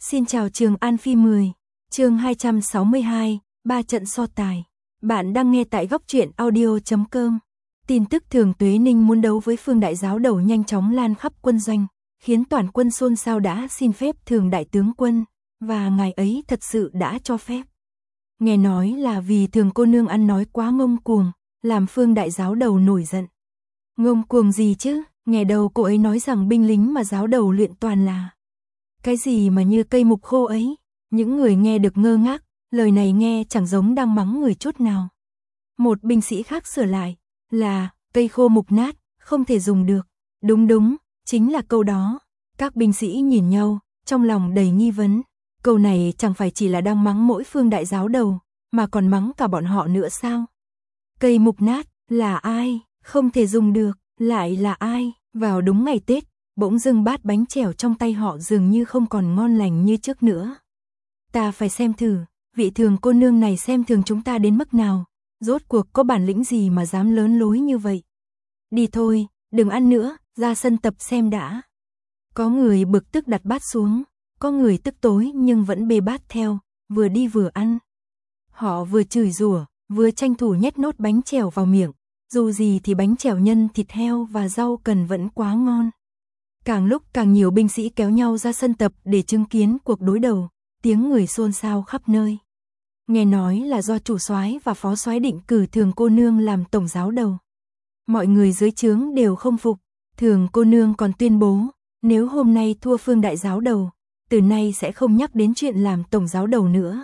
Xin chào Trường An Phi 10, chương 262, 3 trận so tài. Bạn đang nghe tại góc truyện audio.com. Tin tức Thường Tuế Ninh muốn đấu với Phương Đại Giáo Đầu nhanh chóng lan khắp quân doanh, khiến toàn quân xôn xao đã xin phép Thường Đại Tướng Quân, và ngài ấy thật sự đã cho phép. Nghe nói là vì Thường cô nương ăn nói quá ngông cuồng, làm Phương Đại Giáo Đầu nổi giận. Ngông cuồng gì chứ, nghe đầu cô ấy nói rằng binh lính mà giáo đầu luyện toàn là cái gì mà như cây mục khô ấy. Những người nghe được ngơ ngác, lời này nghe chẳng giống đang mắng người chút nào. Một binh sĩ khác sửa lại, là cây khô mục nát, không thể dùng được. Đúng, chính là câu đó. Các binh sĩ nhìn nhau, trong lòng đầy nghi vấn. Câu này chẳng phải chỉ là đang mắng mỗi Phương Đại Giáo Đầu, mà còn mắng cả bọn họ nữa sao? Cây mục nát, là ai? Không thể dùng được, lại là ai? Vào đúng ngày Tết, bỗng dưng bát bánh chèo trong tay họ dường như không còn ngon lành như trước nữa. Ta phải xem thử, vị Thường cô nương này xem thường chúng ta đến mức nào, rốt cuộc có bản lĩnh gì mà dám lớn lối như vậy. Đi thôi, đừng ăn nữa, ra sân tập xem đã. Có người bực tức đặt bát xuống, có người tức tối nhưng vẫn bê bát theo, vừa đi vừa ăn. Họ vừa chửi rủa, vừa tranh thủ nhét nốt bánh chèo vào miệng, dù gì thì bánh chèo nhân thịt heo và rau cần vẫn quá ngon. Càng lúc càng nhiều binh sĩ kéo nhau ra sân tập để chứng kiến cuộc đối đầu, tiếng người xôn xao khắp nơi. Nghe nói là do chủ soái và phó soái định cử Thường cô nương làm tổng giáo đầu. Mọi người dưới trướng đều không phục, Thường cô nương còn tuyên bố, nếu hôm nay thua Phương Đại Giáo Đầu, từ nay sẽ không nhắc đến chuyện làm tổng giáo đầu nữa.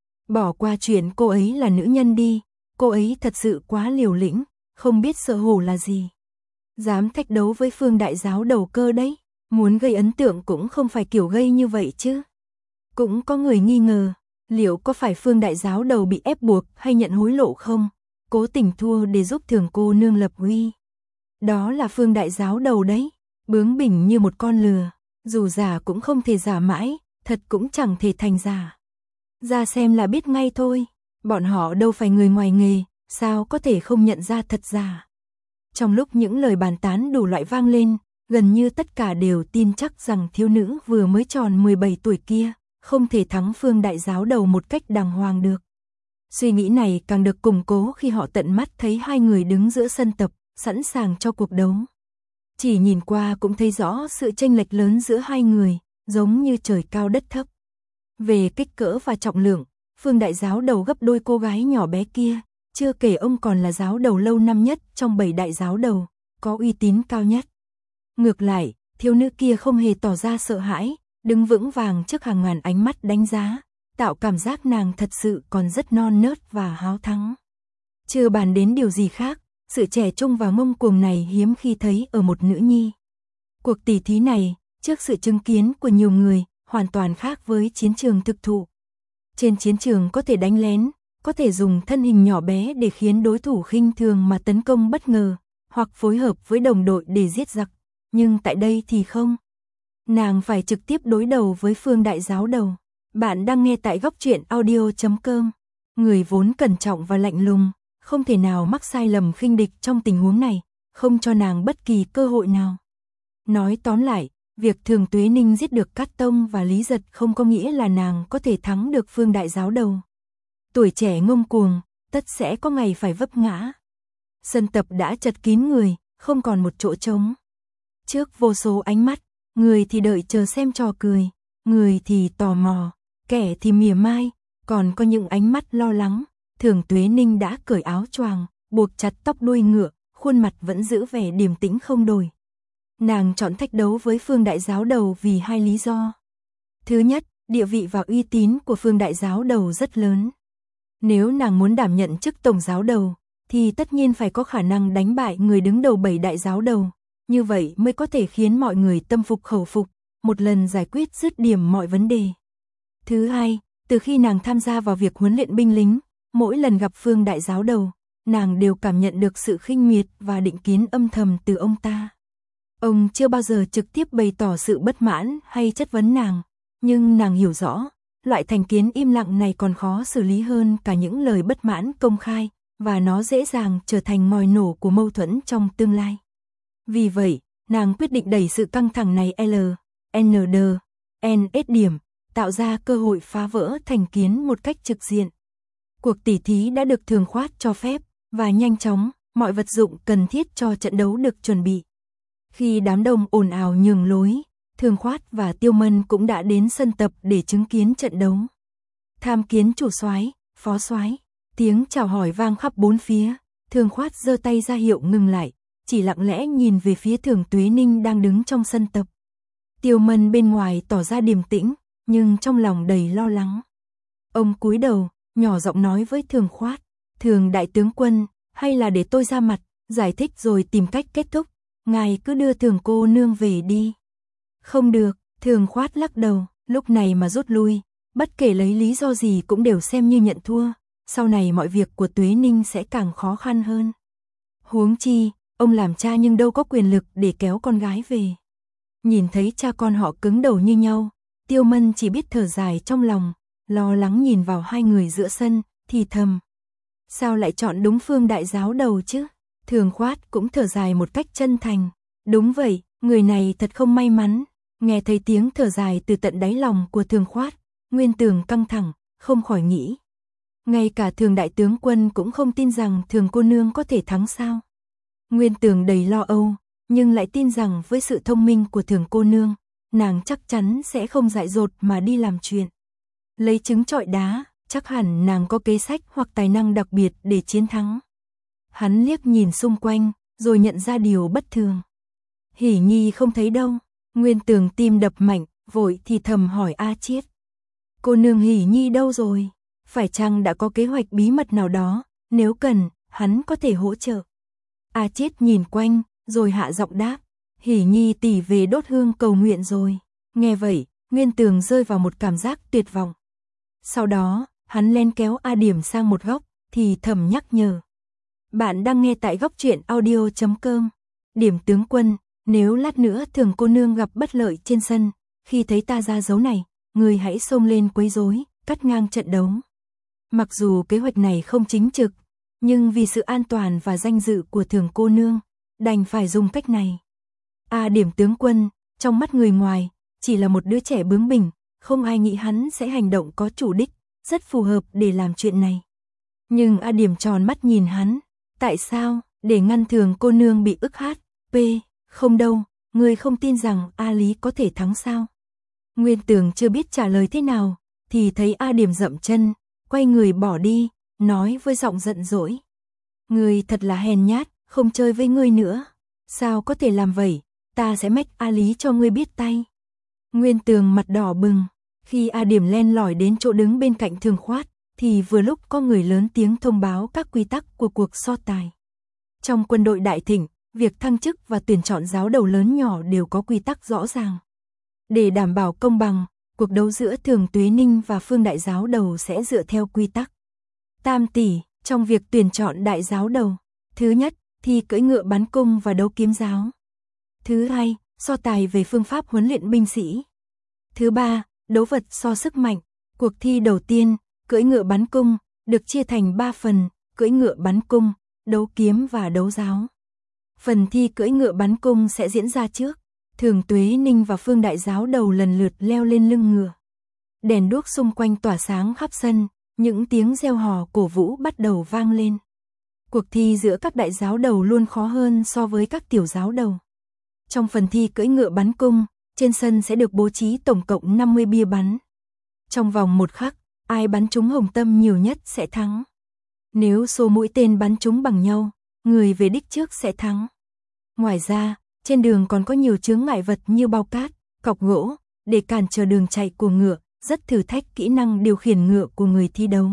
Bỏ qua chuyện cô ấy là nữ nhân đi, cô ấy thật sự quá liều lĩnh, không biết sợ hổ là gì. Dám thách đấu với Phương Đại Giáo Đầu cơ đấy, muốn gây ấn tượng cũng không phải kiểu gây như vậy chứ. Cũng có người nghi ngờ, liệu có phải Phương Đại Giáo Đầu bị ép buộc hay nhận hối lộ không, cố tình thua để giúp Thường cô nương lập uy. Đó là Phương Đại Giáo Đầu đấy, bướng bỉnh như một con lừa, dù giả cũng không thể giả mãi, thật cũng chẳng thể thành giả. Ra xem là biết ngay thôi, bọn họ đâu phải người ngoài nghề, sao có thể không nhận ra thật giả. Trong lúc những lời bàn tán đủ loại vang lên, gần như tất cả đều tin chắc rằng thiếu nữ vừa mới tròn 17 tuổi kia, không thể thắng Phương Đại Giáo Đầu một cách đàng hoàng được. Suy nghĩ này càng được củng cố khi họ tận mắt thấy hai người đứng giữa sân tập, sẵn sàng cho cuộc đấu. Chỉ nhìn qua cũng thấy rõ sự chênh lệch lớn giữa hai người, giống như trời cao đất thấp. Về kích cỡ và trọng lượng, Phương Đại Giáo Đầu gấp đôi cô gái nhỏ bé kia, chưa kể ông còn là giáo đầu lâu năm nhất trong 7 đại giáo đầu, có uy tín cao nhất. Ngược lại, thiếu nữ kia không hề tỏ ra sợ hãi, đứng vững vàng trước hàng ngàn ánh mắt đánh giá, tạo cảm giác nàng thật sự còn rất non nớt và háo thắng. Chưa bàn đến điều gì khác, sự trẻ trung và ngông cuồng này hiếm khi thấy ở một nữ nhi. Cuộc tỉ thí này, trước sự chứng kiến của nhiều người, hoàn toàn khác với chiến trường thực thụ. Trên chiến trường có thể đánh lén, có thể dùng thân hình nhỏ bé để khiến đối thủ khinh thường mà tấn công bất ngờ, hoặc phối hợp với đồng đội để giết giặc, nhưng tại đây thì không. Nàng phải trực tiếp đối đầu với Phương Đại Giáo Đầu. Bạn đang nghe tại góc truyện audio.com. Người vốn cẩn trọng và lạnh lùng, không thể nào mắc sai lầm khinh địch trong tình huống này, không cho nàng bất kỳ cơ hội nào. Nói tóm lại, việc Thường Tuế Ninh giết được Cát Tông và Lý Giật không có nghĩa là nàng có thể thắng được Phương Đại Giáo Đầu. Tuổi trẻ ngông cuồng, tất sẽ có ngày phải vấp ngã. Sân tập đã chật kín người, không còn một chỗ trống. Trước vô số ánh mắt, người thì đợi chờ xem trò cười, người thì tò mò, kẻ thì mỉa mai, còn có những ánh mắt lo lắng. Thường Tuế Ninh đã cởi áo choàng, buộc chặt tóc đuôi ngựa, khuôn mặt vẫn giữ vẻ điềm tĩnh không đổi. Nàng chọn thách đấu với Phương Đại Giáo Đầu vì hai lý do. Thứ nhất, địa vị và uy tín của Phương Đại Giáo Đầu rất lớn. Nếu nàng muốn đảm nhận chức tổng giáo đầu, thì tất nhiên phải có khả năng đánh bại người đứng đầu 7 đại giáo đầu, như vậy mới có thể khiến mọi người tâm phục khẩu phục, một lần giải quyết dứt điểm mọi vấn đề. Thứ hai, từ khi nàng tham gia vào việc huấn luyện binh lính, mỗi lần gặp Phương Đại Giáo Đầu, nàng đều cảm nhận được sự khinh miệt và định kiến âm thầm từ ông ta. Ông chưa bao giờ trực tiếp bày tỏ sự bất mãn hay chất vấn nàng, nhưng nàng hiểu rõ, loại thành kiến im lặng này còn khó xử lý hơn cả những lời bất mãn công khai, và nó dễ dàng trở thành ngòi nổ của mâu thuẫn trong tương lai. Vì vậy, nàng quyết định đẩy sự căng thẳng này N, S điểm, tạo ra cơ hội phá vỡ thành kiến một cách trực diện. Cuộc tỉ thí đã được Thường Khoát cho phép, và nhanh chóng, mọi vật dụng cần thiết cho trận đấu được chuẩn bị. Khi đám đông ồn ào nhường lối, Thường Khoát và Tiêu Mân cũng đã đến sân tập để chứng kiến trận đấu. Tham kiến chủ soái, phó soái. Tiếng chào hỏi vang khắp bốn phía, Thường Khoát giơ tay ra hiệu ngừng lại, chỉ lặng lẽ nhìn về phía Thường Tuế Ninh đang đứng trong sân tập. Tiêu Mân bên ngoài tỏ ra điềm tĩnh, nhưng trong lòng đầy lo lắng. Ông cúi đầu, nhỏ giọng nói với Thường Khoát, Thường đại tướng quân, hay là để tôi ra mặt, giải thích rồi tìm cách kết thúc, ngài cứ đưa Thường cô nương về đi. Không được, Thường Khoát lắc đầu, lúc này mà rút lui, bất kể lấy lý do gì cũng đều xem như nhận thua, sau này mọi việc của Tuế Ninh sẽ càng khó khăn hơn. Huống chi, ông làm cha nhưng đâu có quyền lực để kéo con gái về. Nhìn thấy cha con họ cứng đầu như nhau, Tiêu Mân chỉ biết thở dài trong lòng, lo lắng nhìn vào hai người giữa sân, thì thầm. Sao lại chọn đúng Phương đại giáo đầu chứ? Thường Khoát cũng thở dài một cách chân thành. Đúng vậy, người này thật không may mắn. Nghe thấy tiếng thở dài từ tận đáy lòng của Thường Khoát, Nguyên Tường căng thẳng, không khỏi nghĩ. Ngay cả Thường đại tướng quân cũng không tin rằng Thường cô nương có thể thắng sao. Nguyên Tường đầy lo âu, nhưng lại tin rằng với sự thông minh của Thường cô nương, nàng chắc chắn sẽ không dại dột mà đi làm chuyện. Lấy trứng trọi đá, chắc hẳn nàng có kế sách hoặc tài năng đặc biệt để chiến thắng. Hắn liếc nhìn xung quanh, rồi nhận ra điều bất thường. Hỉ Nhi không thấy đâu. Nguyên Tường tim đập mạnh, vội thì thầm hỏi A Chiết. Cô nương Hỉ Nhi đâu rồi? Phải chăng đã có kế hoạch bí mật nào đó, nếu cần, hắn có thể hỗ trợ. A Chiết nhìn quanh, rồi hạ giọng đáp. Hỉ Nhi tỷ về đốt hương cầu nguyện rồi. Nghe vậy, Nguyên Tường rơi vào một cảm giác tuyệt vọng. Sau đó, hắn len kéo A Điểm sang một góc, thì thầm nhắc nhở. Bạn đang nghe tại góc truyện audio.com. Điểm tướng quân, nếu lát nữa Thường cô nương gặp bất lợi trên sân, khi thấy ta ra dấu này, người hãy xông lên quấy rối, cắt ngang trận đấu. Mặc dù kế hoạch này không chính trực, nhưng vì sự an toàn và danh dự của Thường cô nương, đành phải dùng cách này. A Điểm tướng quân, trong mắt người ngoài, chỉ là một đứa trẻ bướng bỉnh, không ai nghĩ hắn sẽ hành động có chủ đích, rất phù hợp để làm chuyện này. Nhưng A Điểm tròn mắt nhìn hắn, tại sao, để ngăn Thường cô nương bị ức hát, không đâu, ngươi không tin rằng A Lý có thể thắng sao? Nguyên Tường chưa biết trả lời thế nào, thì thấy A Điểm dậm chân, quay người bỏ đi, nói với giọng giận dỗi. Ngươi thật là hèn nhát, không chơi với ngươi nữa. Sao có thể làm vậy, ta sẽ mách A Lý cho ngươi biết tay. Nguyên Tường mặt đỏ bừng, khi A Điểm len lỏi đến chỗ đứng bên cạnh Thường Khoát, thì vừa lúc có người lớn tiếng thông báo các quy tắc của cuộc so tài. Trong quân đội Đại Thịnh, việc thăng chức và tuyển chọn giáo đầu lớn nhỏ đều có quy tắc rõ ràng. Để đảm bảo công bằng, cuộc đấu giữa Thường Tuế Ninh và Phương đại giáo đầu sẽ dựa theo quy tắc. Tam tỷ, trong việc tuyển chọn đại giáo đầu. Thứ nhất, thi cưỡi ngựa bắn cung và đấu kiếm giáo. Thứ hai, so tài về phương pháp huấn luyện binh sĩ. Thứ ba, đấu vật so sức mạnh. Cuộc thi đầu tiên, cưỡi ngựa bắn cung, được chia thành 3 phần, cưỡi ngựa bắn cung, đấu kiếm và đấu giáo. Phần thi cưỡi ngựa bắn cung sẽ diễn ra trước. Thường Tuế Ninh và Phương đại giáo đầu lần lượt leo lên lưng ngựa. Đèn đuốc xung quanh tỏa sáng khắp sân, những tiếng reo hò cổ vũ bắt đầu vang lên. Cuộc thi giữa các đại giáo đầu luôn khó hơn so với các tiểu giáo đầu. Trong phần thi cưỡi ngựa bắn cung, trên sân sẽ được bố trí tổng cộng 50 bia bắn. Trong vòng một khắc, ai bắn trúng hồng tâm nhiều nhất sẽ thắng. Nếu số mũi tên bắn trúng bằng nhau, người về đích trước sẽ thắng. Ngoài ra, trên đường còn có nhiều chướng ngại vật như bao cát, cọc gỗ, để cản trở đường chạy của ngựa, rất thử thách kỹ năng điều khiển ngựa của người thi đấu.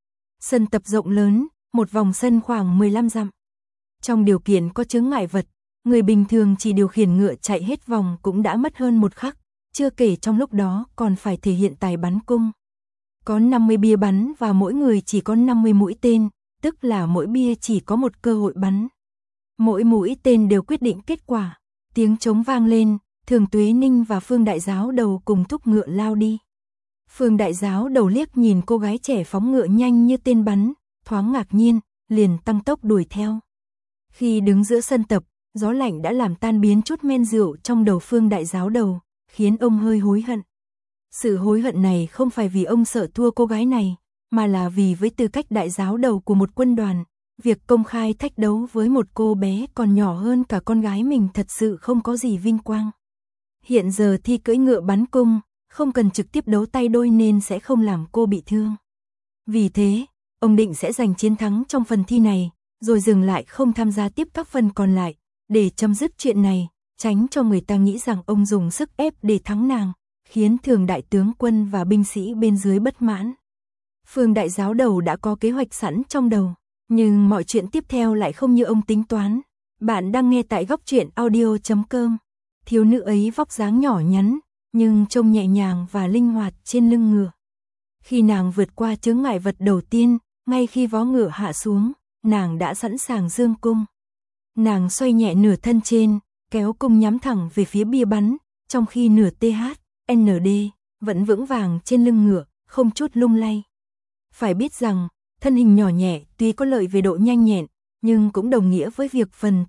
Sân tập rộng lớn, một vòng sân khoảng 15 dặm. Trong điều kiện có chướng ngại vật, người bình thường chỉ điều khiển ngựa chạy hết vòng cũng đã mất hơn một khắc, chưa kể trong lúc đó còn phải thể hiện tài bắn cung. Có 50 bia bắn và mỗi người chỉ có 50 mũi tên, tức là mỗi bia chỉ có một cơ hội bắn. Mỗi mũi tên đều quyết định kết quả. Tiếng trống vang lên, Thường Tuế Ninh và Phương đại giáo đầu cùng thúc ngựa lao đi. Phương đại giáo đầu liếc nhìn cô gái trẻ phóng ngựa nhanh như tên bắn, thoáng ngạc nhiên, liền tăng tốc đuổi theo. Khi đứng giữa sân tập, gió lạnh đã làm tan biến chút men rượu trong đầu Phương đại giáo đầu, khiến ông hơi hối hận. Sự hối hận này không phải vì ông sợ thua cô gái này, mà là vì với tư cách đại giáo đầu của một quân đoàn, việc công khai thách đấu với một cô bé còn nhỏ hơn cả con gái mình thật sự không có gì vinh quang. Hiện giờ thi cưỡi ngựa bắn cung, không cần trực tiếp đấu tay đôi nên sẽ không làm cô bị thương. Vì thế, ông định sẽ giành chiến thắng trong phần thi này, rồi dừng lại không tham gia tiếp các phần còn lại, để chấm dứt chuyện này, tránh cho người ta nghĩ rằng ông dùng sức ép để thắng nàng, khiến thường đại tướng quân và binh sĩ bên dưới bất mãn. Phương đại giáo đầu đã có kế hoạch sẵn trong đầu, nhưng mọi chuyện tiếp theo lại không như ông tính toán. Bạn đang nghe tại góc truyện audio.com. Thiếu nữ ấy vóc dáng nhỏ nhắn, nhưng trông nhẹ nhàng và linh hoạt trên lưng ngựa. Khi nàng vượt qua chướng ngại vật đầu tiên, ngay khi vó ngựa hạ xuống, nàng đã sẵn sàng giương cung. Nàng xoay nhẹ nửa thân trên, kéo cung nhắm thẳng về phía bia bắn, trong khi nửa THND vẫn vững vàng trên lưng ngựa, không chút lung lay. Phải biết rằng, thân hình nhỏ nhẹ tuy có lợi về độ nhanh nhẹn, nhưng cũng đồng nghĩa với việc phần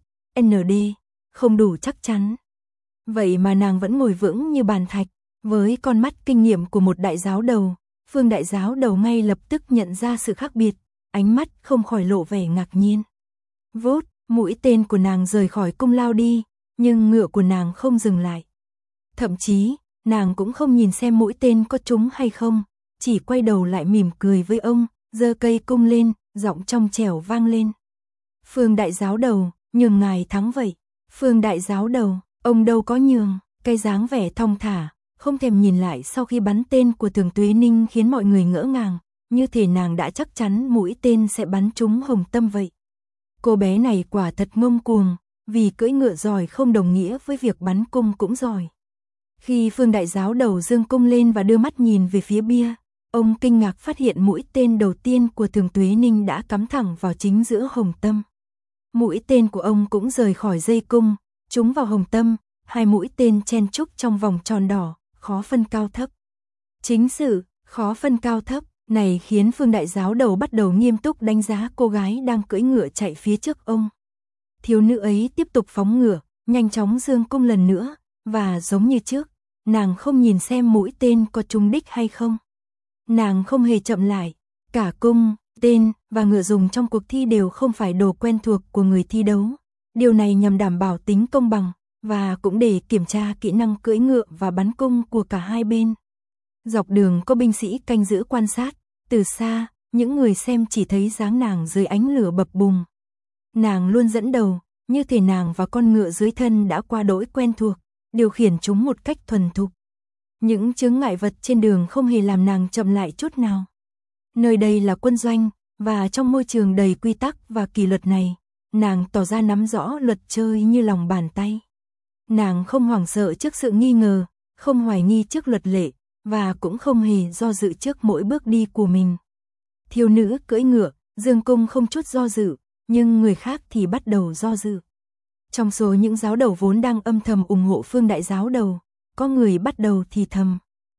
THND không đủ chắc chắn. Vậy mà nàng vẫn ngồi vững như bàn thạch, với con mắt kinh nghiệm của một đại giáo đầu. Phương đại giáo đầu ngay lập tức nhận ra sự khác biệt, ánh mắt không khỏi lộ vẻ ngạc nhiên. Vút, mũi tên của nàng rời khỏi cung lao đi, nhưng ngựa của nàng không dừng lại. Thậm chí, nàng cũng không nhìn xem mũi tên có trúng hay không, chỉ quay đầu lại mỉm cười với ông, giơ cây cung lên, giọng trong trẻo vang lên. Phương đại giáo đầu, nhường ngài thắng vậy. Phương đại giáo đầu, ông đâu có nhường, cái dáng vẻ thong thả, không thèm nhìn lại sau khi bắn tên của Thường Tuế Ninh khiến mọi người ngỡ ngàng, như thể nàng đã chắc chắn mũi tên sẽ bắn trúng Hồng Tâm vậy. Cô bé này quả thật ngông cuồng, vì cưỡi ngựa giỏi không đồng nghĩa với việc bắn cung cũng giỏi. Khi Phương đại giáo đầu giương cung lên và đưa mắt nhìn về phía bia, ông kinh ngạc phát hiện mũi tên đầu tiên của Thường Tuế Ninh đã cắm thẳng vào chính giữa Hồng Tâm. Mũi tên của ông cũng rời khỏi dây cung, trúng vào Hồng Tâm, hai mũi tên chen chúc trong vòng tròn đỏ, khó phân cao thấp. Chính sự khó phân cao thấp này khiến Phương đại giáo đầu bắt đầu nghiêm túc đánh giá cô gái đang cưỡi ngựa chạy phía trước ông. Thiếu nữ ấy tiếp tục phóng ngựa, nhanh chóng giương cung lần nữa, và giống như trước, nàng không nhìn xem mũi tên có trúng đích hay không. Nàng không hề chậm lại, cả cung, tên và ngựa dùng trong cuộc thi đều không phải đồ quen thuộc của người thi đấu. Điều này nhằm đảm bảo tính công bằng, và cũng để kiểm tra kỹ năng cưỡi ngựa và bắn cung của cả hai bên. Dọc đường có binh sĩ canh giữ quan sát, từ xa, những người xem chỉ thấy dáng nàng dưới ánh lửa bập bùng. Nàng luôn dẫn đầu, như thể nàng và con ngựa dưới thân đã qua đỗi quen thuộc, điều khiển chúng một cách thuần thục. Những chướng ngại vật trên đường không hề làm nàng chậm lại chút nào. Nơi đây là quân doanh, và trong môi trường đầy quy tắc và kỷ luật này, nàng tỏ ra nắm rõ luật chơi như lòng bàn tay. Nàng không hoảng sợ trước sự nghi ngờ, không hoài nghi trước luật lệ, và cũng không hề do dự trước mỗi bước đi của mình. Thiếu nữ cưỡi ngựa, dương cung không chút do dự, nhưng người khác thì bắt đầu do dự. Trong số những giáo đầu vốn đang âm thầm ủng hộ Phương đại giáo đầu, có người bắt đầu thì thầm.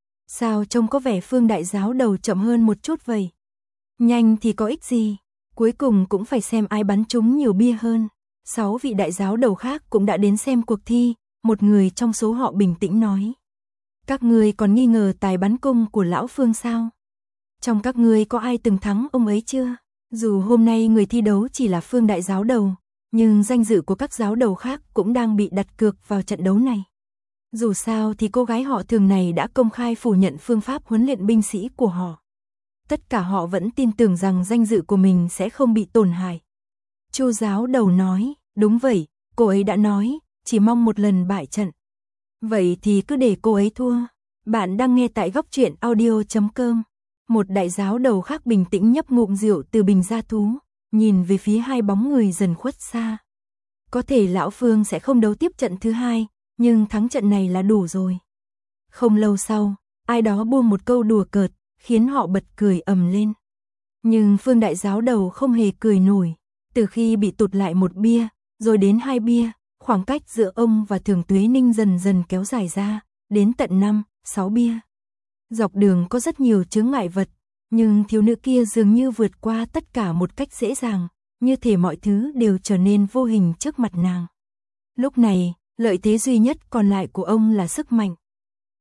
Sao trông có vẻ Phương đại giáo đầu chậm hơn một chút vậy? Nhanh thì có ích gì? Cuối cùng cũng phải xem ai bắn trúng nhiều bia hơn. 6 vị đại giáo đầu khác cũng đã đến xem cuộc thi, một người trong số họ bình tĩnh nói. Các ngươi còn nghi ngờ tài bắn cung của lão Phương sao? Trong các ngươi có ai từng thắng ông ấy chưa? Dù hôm nay người thi đấu chỉ là Phương đại giáo đầu, nhưng danh dự của các giáo đầu khác cũng đang bị đặt cược vào trận đấu này. Dù sao thì cô gái họ Thường này đã công khai phủ nhận phương pháp huấn luyện binh sĩ của họ. Tất cả họ vẫn tin tưởng rằng danh dự của mình sẽ không bị tổn hại. Chu giáo đầu nói, đúng vậy, cô ấy đã nói, chỉ mong một lần bại trận. Vậy thì cứ để cô ấy thua. Bạn đang nghe tại góc truyện audio.com. Một đại giáo đầu khác bình tĩnh nhấp ngụm rượu từ bình gia thú, nhìn về phía hai bóng người dần khuất xa. Có thể lão Phương sẽ không đấu tiếp trận thứ hai, nhưng thắng trận này là đủ rồi. Không lâu sau, ai đó buông một câu đùa cợt, khiến họ bật cười ầm lên. Nhưng Phương đại giáo đầu không hề cười nổi, từ khi bị tụt lại một bia, rồi đến 2 bia, khoảng cách giữa ông và Thường Tuế Ninh dần dần kéo dài ra, đến tận 5, 6 bia. Dọc đường có rất nhiều chướng ngại vật, nhưng thiếu nữ kia dường như vượt qua tất cả một cách dễ dàng, như thể mọi thứ đều trở nên vô hình trước mặt nàng. Lúc này, lợi thế duy nhất còn lại của ông là sức mạnh.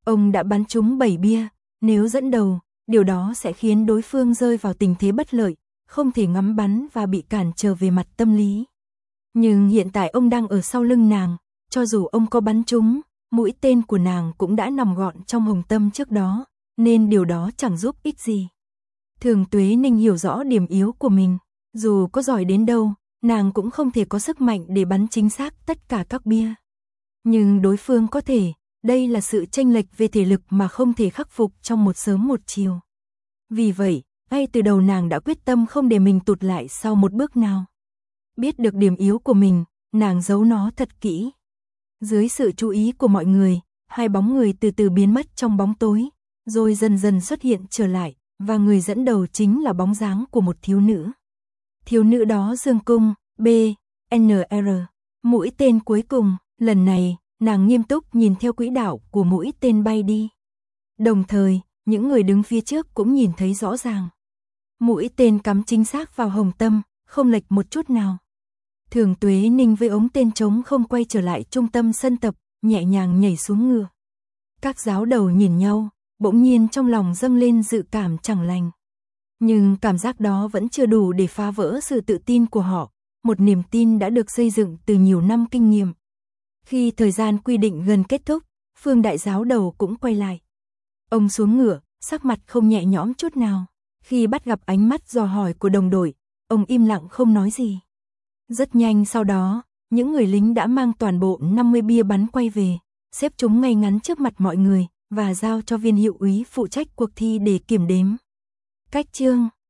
Ông đã bắn trúng 7 bia, nếu dẫn đầu, điều đó sẽ khiến đối phương rơi vào tình thế bất lợi, không thể ngắm bắn và bị cản trở về mặt tâm lý. Nhưng hiện tại ông đang ở sau lưng nàng, cho dù ông có bắn trúng, mũi tên của nàng cũng đã nằm gọn trong hồng tâm trước đó, nên điều đó chẳng giúp ích gì. Thường Tuế Ninh hiểu rõ điểm yếu của mình, dù có giỏi đến đâu, nàng cũng không thể có sức mạnh để bắn chính xác tất cả các bia. Nhưng đối phương có thể, đây là sự chênh lệch về thể lực mà không thể khắc phục trong một sớm một chiều. Vì vậy, ngay từ đầu nàng đã quyết tâm không để mình tụt lại sau một bước nào. Biết được điểm yếu của mình, nàng giấu nó thật kỹ. Dưới sự chú ý của mọi người, hai bóng người từ từ biến mất trong bóng tối, rồi dần dần xuất hiện trở lại, và người dẫn đầu chính là bóng dáng của một thiếu nữ. Thiếu nữ đó dương cung, B.N.R. Mũi tên cuối cùng, lần này, nàng nghiêm túc nhìn theo quỹ đạo của mũi tên bay đi. Đồng thời, những người đứng phía trước cũng nhìn thấy rõ ràng. Mũi tên cắm chính xác vào hồng tâm, không lệch một chút nào. Thường Tuế Ninh với ống tên trống không quay trở lại trung tâm sân tập, nhẹ nhàng nhảy xuống ngựa. Các giáo đầu nhìn nhau, bỗng nhiên trong lòng dâng lên dự cảm chẳng lành. Nhưng cảm giác đó vẫn chưa đủ để phá vỡ sự tự tin của họ, một niềm tin đã được xây dựng từ nhiều năm kinh nghiệm. Khi thời gian quy định gần kết thúc, Phương đại giáo đầu cũng quay lại. Ông xuống ngựa, sắc mặt không nhẹ nhõm chút nào. Khi bắt gặp ánh mắt dò hỏi của đồng đội, ông im lặng không nói gì. Rất nhanh sau đó, những người lính đã mang toàn bộ 50 bia bắn quay về, xếp chúng ngay ngắn trước mặt mọi người, và giao cho viên hiệu úy phụ trách cuộc thi để kiểm đếm. Cách chương